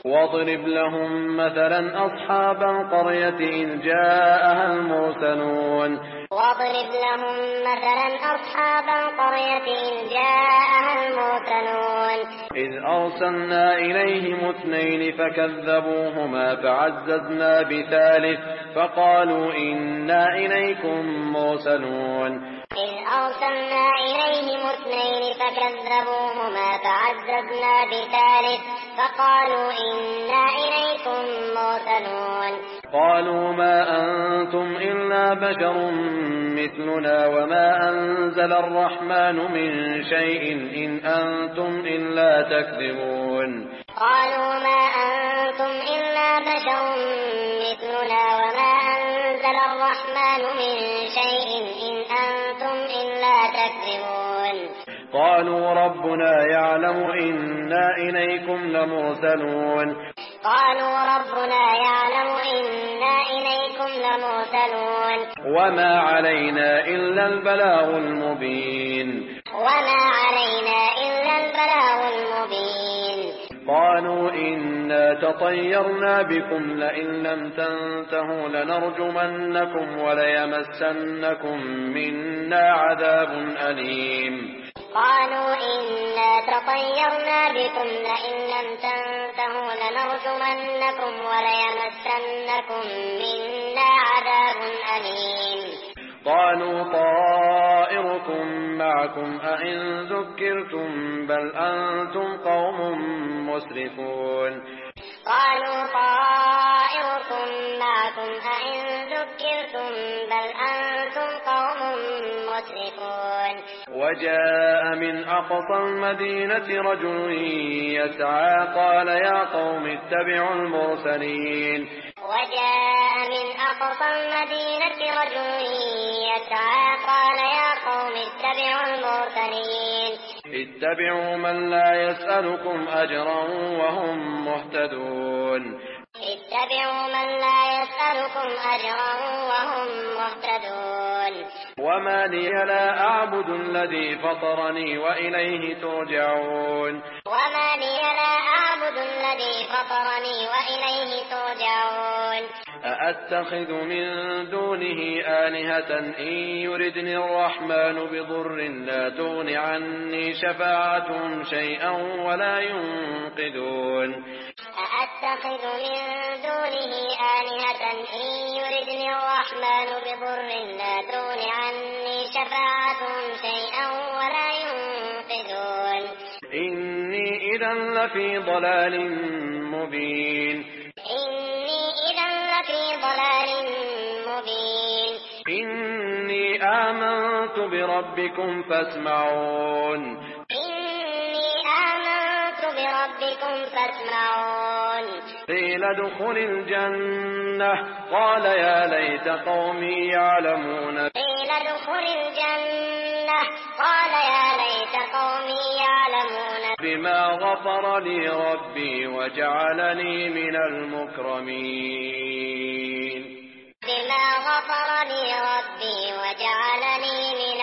واضرب لهم مثلا أصحاب القرية إذ جاءها المرسلون واضرب لهم مثلا أصحاب القرية إذ جاءها المرسلون إذ أرسلنا إليهم 2 فكذبوهما فعززنا بثالث فقالوا إنا إليكم مرسلون إذ أرسلنا إليهم 2 فكذبوهما فعززنا بثالث فقالوا إنا إليكم مرسلون قالوا ما أنتم إلا بشر مثلنا وما أنزل الرحمن من شيء إن أنتم إلا تكذبون قالوا ما أنتم إلا بشر مثلنا وما أنزل الرحمن من شيء إن أنتم إلا تكذبون قالوا ربنا يعلم إنا إليكم لمرسلون قالوا ربنا يعلم إنا إليكم لمرسلون وما علينا إلا البلاغ المبين وما علينا إلا البلاغ المبين قالوا إنا تطيرنا بكم لئن لم تنتهوا لنرجمنكم وليمسنكم منا عذاب أليم قالوا إنا تطيرنا بكم لئن لم تنتهوا لنرجمنكم وليمسنكم منا عذاب أليم قالوا طائركم معكم أئن ذكرتم بل أنتم قوم مسرفون قالوا طائركم معكم أئن ذكرتم بل أنتم قوم مسرفون وجاء من أقصى المدينة رجل يسعى قال يا قوم اتبعوا المرسلين وجاء من أقصى المدينة رجل يسعى قال يا قوم اتبعوا المرسلين اتبعوا من لا يسألكم أجرا وهم مهتدون اتبعوا من لا يسألكم أجرا وهم مهتدون وما لي لا أعبد الذي فطرني وإليه ترجعون وما لي لا أعبد الذي فطرني وإليه ترجعون أأتخذ من دونه آلهة إن يردني الرحمن بضر لا تغن عني شفاعتهم شيئا ولا ينقذون أأتخذ من دونه آلهة إن يردني الرحمن بضر لا تغن عني شفاعتهم شيئا ولا ينقذون إني إذا لفي ضلال مبين إني إذا لفي ضلال مبين إني آمنت بربكم فاسمعون إني آمنت بربكم فاسمعون قيل ادخل الجنة قال يا ليت قومي يعلمون قيل ادخل الجنة قال يا ليت قومي يعلمون بما غفر لي ربي وجعلني من المكرمين بما غفر لي ربي وجعلني من